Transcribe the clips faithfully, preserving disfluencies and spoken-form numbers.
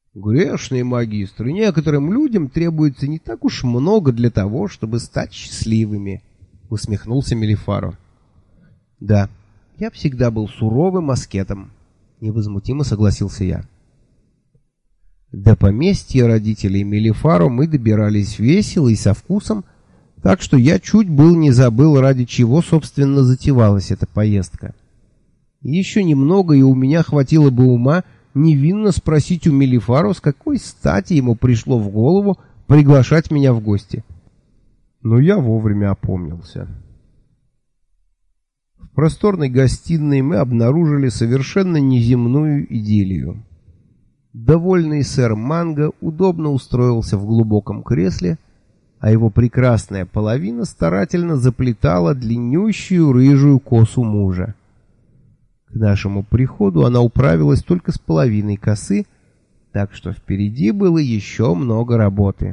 Грешные магистры, некоторым людям требуется не так уж много для того, чтобы стать счастливыми, усмехнулся Мелифаро. Да, я всегда был суровым аскетом, невозмутимо согласился я. До поместья родителей Мелифаро мы добирались весело и со вкусом, так что я чуть был не забыл, ради чего, собственно, затевалась эта поездка. Еще немного, и у меня хватило бы ума невинно спросить у Мелифаро, с какой стати ему пришло в голову приглашать меня в гости. Но я вовремя опомнился. В просторной гостиной мы обнаружили совершенно неземную идиллию. Довольный сэр Манго удобно устроился в глубоком кресле, а его прекрасная половина старательно заплетала длиннющую рыжую косу мужа. К нашему приходу она управилась только с половиной косы, так что впереди было еще много работы.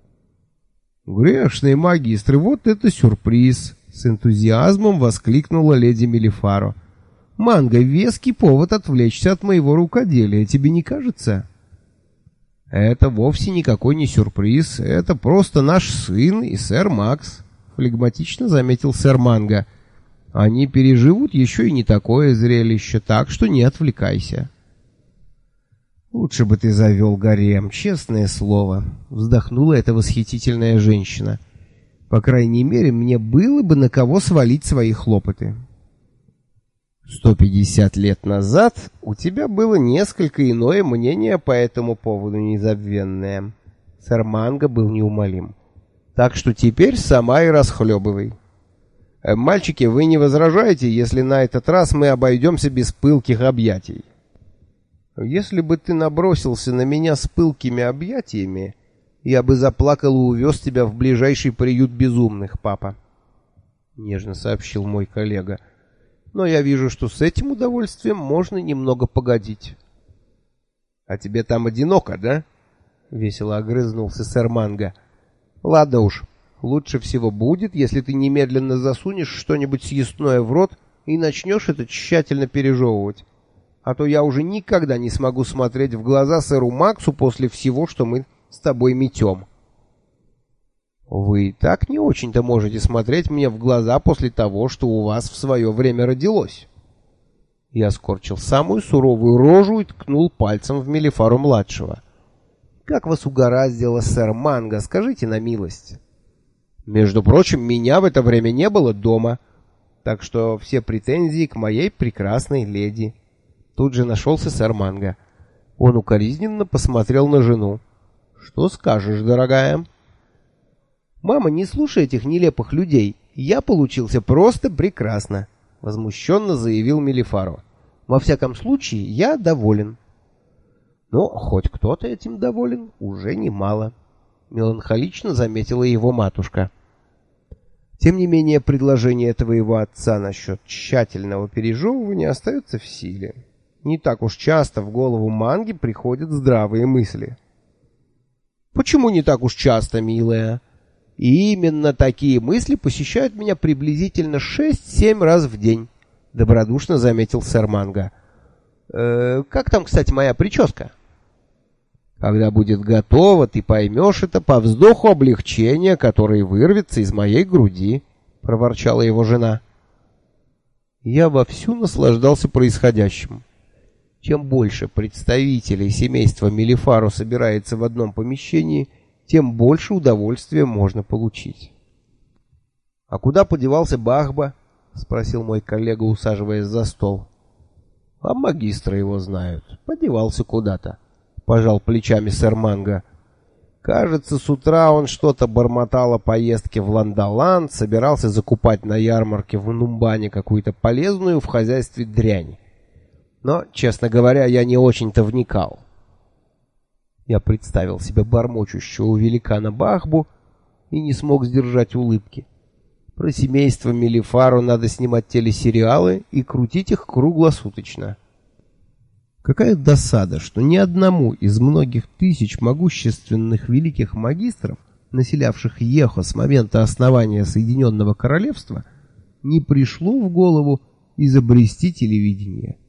«Грешные магистры, вот это сюрприз!» — с энтузиазмом воскликнула леди Мелифаро. «Манго, веский повод отвлечься от моего рукоделия, тебе не кажется?» «Это вовсе никакой не сюрприз, это просто наш сын и сэр Макс», — флегматично заметил сэр Манго. «Они переживут еще и не такое зрелище, так что не отвлекайся». «Лучше бы ты завел гарем, честное слово», — вздохнула эта восхитительная женщина. «По крайней мере, мне было бы на кого свалить свои хлопоты». «Сто пятьдесят лет назад у тебя было несколько иное мнение по этому поводу, незабвенное». Сэр Манго был неумолим. «Так что теперь сама и расхлебывай. Мальчики, вы не возражаете, если на этот раз мы обойдемся без пылких объятий?» «Если бы ты набросился на меня с пылкими объятиями, я бы заплакал и увез тебя в ближайший приют безумных, папа», — нежно сообщил мой коллега. «Но я вижу, что с этим удовольствием можно немного погодить». «А тебе там одиноко, да?» — весело огрызнулся сэр Манго. «Ладно уж, лучше всего будет, если ты немедленно засунешь что-нибудь съестное в рот и начнешь это тщательно пережевывать. А то я уже никогда не смогу смотреть в глаза сэру Максу после всего, что мы с тобой метем». «Вы и так не очень-то можете смотреть мне в глаза после того, что у вас в свое время родилось». Я скорчил самую суровую рожу и ткнул пальцем в Мелифаро-младшего. «Как вас угораздило, сэр Манго, скажите на милость». «Между прочим, меня в это время не было дома, так что все претензии к моей прекрасной леди». Тут же нашелся сэр Манго. Он укоризненно посмотрел на жену. «Что скажешь, дорогая?» «Мама, не слушай этих нелепых людей. Я получился просто прекрасно», — возмущенно заявил Мелифаро. «Во всяком случае, я доволен». «Ну, хоть кто-то этим доволен, уже немало», — меланхолично заметила его матушка. Тем не менее, предложение твоего отца насчет тщательного пережевывания остается в силе. Не так уж часто в голову Манги приходят здравые мысли. «Почему не так уж часто, милая?» И именно такие мысли посещают меня приблизительно шесть-семь раз в день, — добродушно заметил сэр Манго. «Э, как там, кстати, моя прическа?» «Когда будет готова, ты поймешь это по вздоху облегчения, который вырвется из моей груди», — проворчала его жена. Я вовсю наслаждался происходящим. Чем больше представителей семейства Мелифаро собирается в одном помещении, тем больше удовольствия можно получить. «А куда подевался Бахба?» — спросил мой коллега, усаживаясь за стол. «А магистры его знают. Подевался куда-то», — пожал плечами сэр Манго. «Кажется, с утра он что-то бормотал о поездке в Ландоланд, собирался закупать на ярмарке в Нумбане какую-то полезную в хозяйстве дрянь. Но, честно говоря, я не очень-то вникал». Я представил себе бормочущего великана Бахбу и не смог сдержать улыбки. Про семейство Мелифаро надо снимать телесериалы и крутить их круглосуточно. Какая досада, что ни одному из многих тысяч могущественных великих магистров, населявших Йехо с момента основания Соединенного Королевства, не пришло в голову изобрести телевидение.